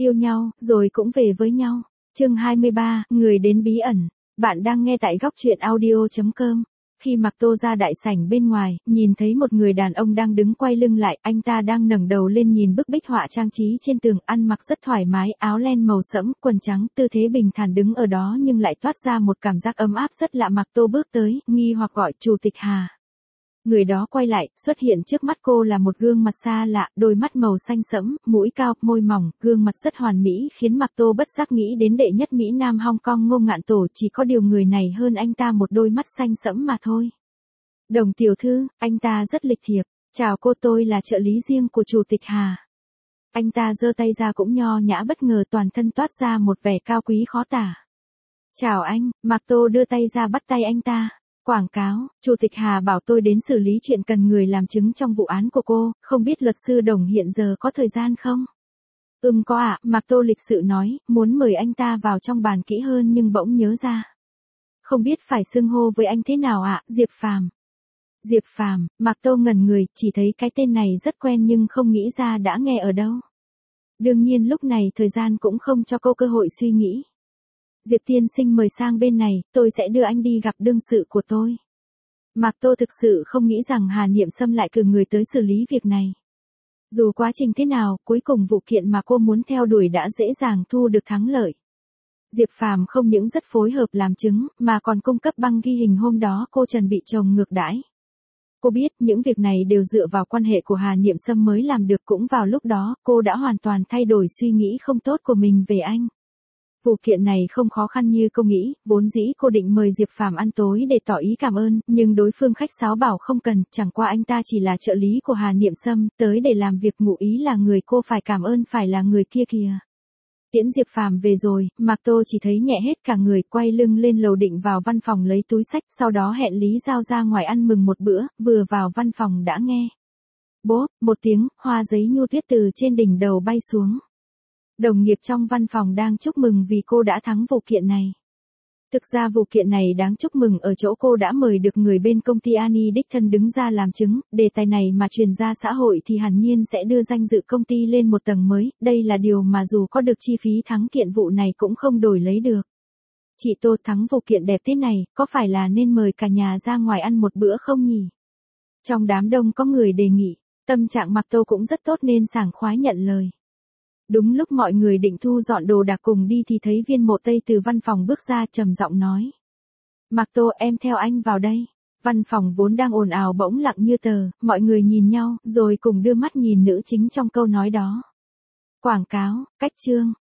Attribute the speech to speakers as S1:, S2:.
S1: Yêu nhau, rồi cũng về với nhau. Chương 23, người đến bí ẩn. Bạn đang nghe tại góc truyện audio.com. Khi Mạc Tô ra đại sảnh bên ngoài, nhìn thấy một người đàn ông đang đứng quay lưng lại, anh ta đang ngẩng đầu lên nhìn bức bích họa trang trí trên tường, ăn mặc rất thoải mái, áo len màu sẫm, quần trắng, tư thế bình thản đứng ở đó nhưng lại toát ra một cảm giác ấm áp rất lạ. Mạc Tô bước tới, nghi hoặc gọi Chủ tịch Hà. Người đó quay lại, xuất hiện trước mắt cô là một gương mặt xa lạ, đôi mắt màu xanh sẫm, mũi cao, môi mỏng, gương mặt rất hoàn mỹ, khiến Mạc Tô bất giác nghĩ đến đệ nhất Mỹ Nam Hong Kong Ngô Ngạn Tổ, chỉ có điều người này hơn anh ta một đôi mắt xanh sẫm mà thôi. Đồng tiểu thư, anh ta rất lịch thiệp. Chào cô, tôi là trợ lý riêng của Chủ tịch Hà. Anh ta giơ tay ra cũng nho nhã bất ngờ, toàn thân toát ra một vẻ cao quý khó tả. Chào anh, Mạc Tô đưa tay ra bắt tay anh ta. Quảng cáo, Chủ tịch Hà bảo tôi đến xử lý chuyện cần người làm chứng trong vụ án của cô, không biết luật sư Đồng hiện giờ có thời gian không? Có ạ, Mạc Tô lịch sự nói, muốn mời anh ta vào trong bàn kỹ hơn nhưng bỗng nhớ ra. Không biết phải xưng hô với anh thế nào ạ, Diệp Phàm. Diệp Phàm, Mạc Tô ngẩn người, chỉ thấy cái tên này rất quen nhưng không nghĩ ra đã nghe ở đâu. Đương nhiên lúc này thời gian cũng không cho cô cơ hội suy nghĩ. Diệp tiên sinh mời sang bên này, tôi sẽ đưa anh đi gặp đương sự của tôi. Mạc Tô thực sự không nghĩ rằng Hà Niệm Sâm lại cử người tới xử lý việc này. Dù quá trình thế nào, cuối cùng vụ kiện mà cô muốn theo đuổi đã dễ dàng thu được thắng lợi. Diệp Phàm không những rất phối hợp làm chứng, mà còn cung cấp băng ghi hình hôm đó cô Trần bị chồng ngược đãi. Cô biết những việc này đều dựa vào quan hệ của Hà Niệm Sâm mới làm được, cũng vào lúc đó, cô đã hoàn toàn thay đổi suy nghĩ không tốt của mình về anh. Vụ kiện này không khó khăn như cô nghĩ, vốn dĩ cô định mời Diệp Phàm ăn tối để tỏ ý cảm ơn, nhưng đối phương khách sáo bảo không cần, chẳng qua anh ta chỉ là trợ lý của Hà Niệm Sâm, tới để làm việc, ngụ ý là người cô phải cảm ơn phải là người kia kìa. Tiễn Diệp Phàm về rồi, Mạc Tô chỉ thấy nhẹ hết cả người, quay lưng lên lầu định vào văn phòng lấy túi xách, sau đó hẹn Lý Giao ra ngoài ăn mừng một bữa, vừa vào văn phòng đã nghe. Bốp, một tiếng, hoa giấy nhu tuyết từ trên đỉnh đầu bay xuống. Đồng nghiệp trong văn phòng đang chúc mừng vì cô đã thắng vụ kiện này. Thực ra vụ kiện này đáng chúc mừng ở chỗ cô đã mời được người bên công ty Ani đích thân đứng ra làm chứng, đề tài này mà truyền ra xã hội thì hẳn nhiên sẽ đưa danh dự công ty lên một tầng mới, đây là điều mà dù có được chi phí thắng kiện vụ này cũng không đổi lấy được. Chị Tô, thắng vụ kiện đẹp thế này, có phải là nên mời cả nhà ra ngoài ăn một bữa không nhỉ? Trong đám đông có người đề nghị, tâm trạng Mạc Tô cũng rất tốt nên sảng khoái nhận lời. Đúng lúc mọi người định thu dọn đồ đạc cùng đi thì thấy Viên Mộ Tây từ văn phòng bước ra, trầm giọng nói. Mạc Tô, em theo anh vào đây. Văn phòng vốn đang ồn ào bỗng lặng như tờ, mọi người nhìn nhau, rồi cùng đưa mắt nhìn nữ chính trong câu nói đó. Quảng cáo, cách chương,